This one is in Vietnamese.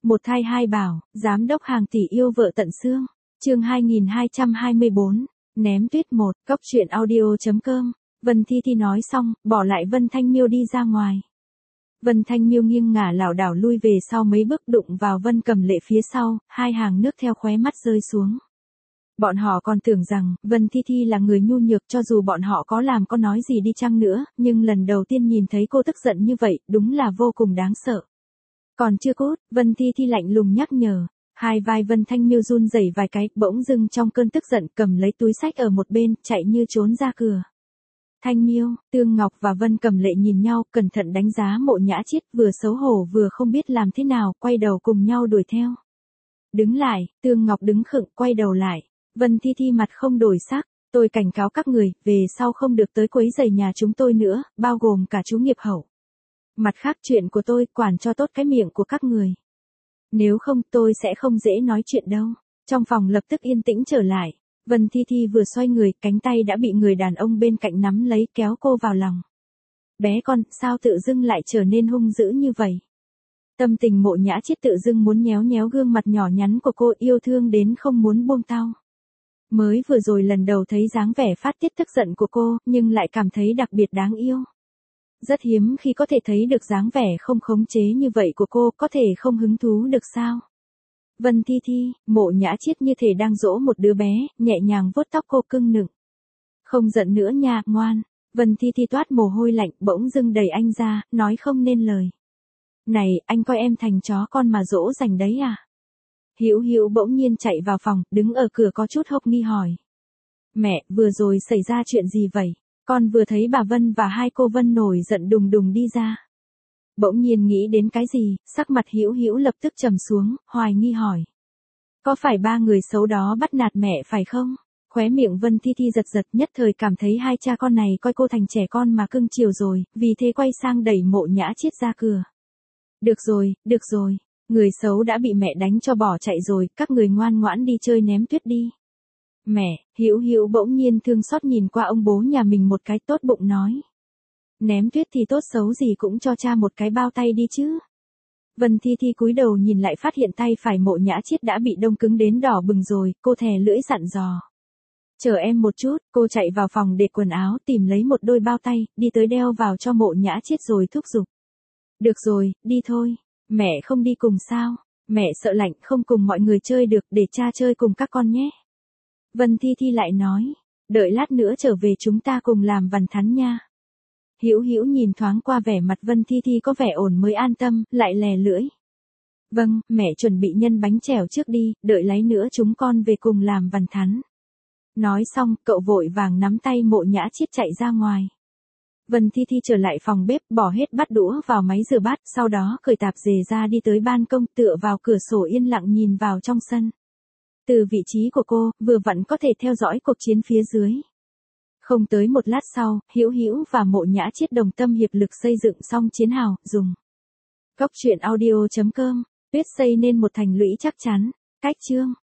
Một thai hai bảo, giám đốc hàng tỷ yêu vợ tận xương. Chương 2224, ném tuyết 1, cốc truyện audio.com. Vân Thi Thi nói xong, bỏ lại Vân Thanh Miêu đi ra ngoài. Vân Thanh Miêu nghiêng ngả lảo đảo lui về sau mấy bước đụng vào Vân Cầm Lệ phía sau, hai hàng nước theo khóe mắt rơi xuống. Bọn họ còn tưởng rằng, Vân Thi Thi là người nhu nhược cho dù bọn họ có làm có nói gì đi chăng nữa, nhưng lần đầu tiên nhìn thấy cô tức giận như vậy, đúng là vô cùng đáng sợ. Còn chưa cút, Vân Thi Thi lạnh lùng nhắc nhở. Hai vai Vân Thanh Miêu run rẩy vài cái, bỗng dưng trong cơn tức giận cầm lấy túi xách ở một bên, chạy như trốn ra cửa. Thanh Miêu, Tương Ngọc và Vân Cầm Lệ nhìn nhau, cẩn thận đánh giá Mộ Nhã Chiết, vừa xấu hổ vừa không biết làm thế nào, quay đầu cùng nhau đuổi theo. Đứng lại, Tương Ngọc đứng khựng, quay đầu lại. Vân Thi Thi mặt không đổi sắc, tôi cảnh cáo các người, về sau không được tới quấy rầy nhà chúng tôi nữa, bao gồm cả chú nghiệp hậu. Mặt khác chuyện của tôi, quản cho tốt cái miệng của các người. Nếu không tôi sẽ không dễ nói chuyện đâu. Trong phòng lập tức yên tĩnh trở lại. Vân Thi Thi vừa xoay người, cánh tay đã bị người đàn ông bên cạnh nắm lấy kéo cô vào lòng. Bé con, sao tự dưng lại trở nên hung dữ như vậy? Tâm tình Mộ Nhã Chiết tự dưng muốn nhéo nhéo gương mặt nhỏ nhắn của cô, yêu thương đến không muốn buông tao. Mới vừa rồi lần đầu thấy dáng vẻ phát tiết tức giận của cô, nhưng lại cảm thấy đặc biệt đáng yêu. Rất hiếm khi có thể thấy được dáng vẻ không khống chế như vậy của cô, có thể không hứng thú được sao? Vân Thi Thi, Mộ Nhã Chiết như thể đang dỗ một đứa bé, nhẹ nhàng vuốt tóc cô cưng nựng. Không giận nữa nha, ngoan. Vân Thi Thi toát mồ hôi lạnh, bỗng dưng đẩy anh ra, nói không nên lời. Này, anh coi em thành chó con mà dỗ dành đấy à? Hữu Hữu bỗng nhiên chạy vào phòng, đứng ở cửa có chút hốc nghi hỏi. Mẹ, vừa rồi xảy ra chuyện gì vậy? Con vừa thấy bà Vân và hai cô Vân nổi giận đùng đùng đi ra. Bỗng nhiên nghĩ đến cái gì, sắc mặt Hữu Hữu lập tức trầm xuống, hoài nghi hỏi. Có phải ba người xấu đó bắt nạt mẹ phải không? Khóe miệng Vân Thi Thi giật giật, nhất thời cảm thấy hai cha con này coi cô thành trẻ con mà cưng chiều rồi, vì thế quay sang đẩy Mộ Nhã Chiết ra cửa. Được rồi, người xấu đã bị mẹ đánh cho bỏ chạy rồi, các người ngoan ngoãn đi chơi ném tuyết đi. Mẹ, Hữu Hữu bỗng nhiên thương xót nhìn qua ông bố nhà mình một cái, tốt bụng nói. Ném tuyết thì tốt xấu gì cũng cho cha một cái bao tay đi chứ. Vân Thi Thi cúi đầu nhìn lại phát hiện tay phải Mộ Nhã Chiết đã bị đông cứng đến đỏ bừng rồi, cô thè lưỡi dặn dò. Chờ em một chút, cô chạy vào phòng để quần áo, tìm lấy một đôi bao tay, đi tới đeo vào cho Mộ Nhã Chiết rồi thúc giục. Được rồi, đi thôi. Mẹ không đi cùng sao? Mẹ sợ lạnh không cùng mọi người chơi được, để cha chơi cùng các con nhé. Vân Thi Thi lại nói, đợi lát nữa trở về chúng ta cùng làm vằn thắn nha. Hữu Hữu nhìn thoáng qua vẻ mặt Vân Thi Thi có vẻ ổn mới an tâm, lại lè lưỡi. Vâng, mẹ chuẩn bị nhân bánh chèo trước đi, đợi lát nữa chúng con về cùng làm vằn thắn. Nói xong, cậu vội vàng nắm tay Mộ Nhã Chiết chạy ra ngoài. Vân Thi Thi trở lại phòng bếp, bỏ hết bát đũa vào máy rửa bát, sau đó cởi tạp dề ra đi tới ban công, tựa vào cửa sổ yên lặng nhìn vào trong sân. Từ vị trí của cô, vừa vặn có thể theo dõi cuộc chiến phía dưới. Không tới một lát sau, Hữu Hữu và Mộ Nhã Chiết đồng tâm hiệp lực xây dựng xong chiến hào, dùng. Cốc truyện audio.com, viết xây nên một thành lũy chắc chắn. Cách chương.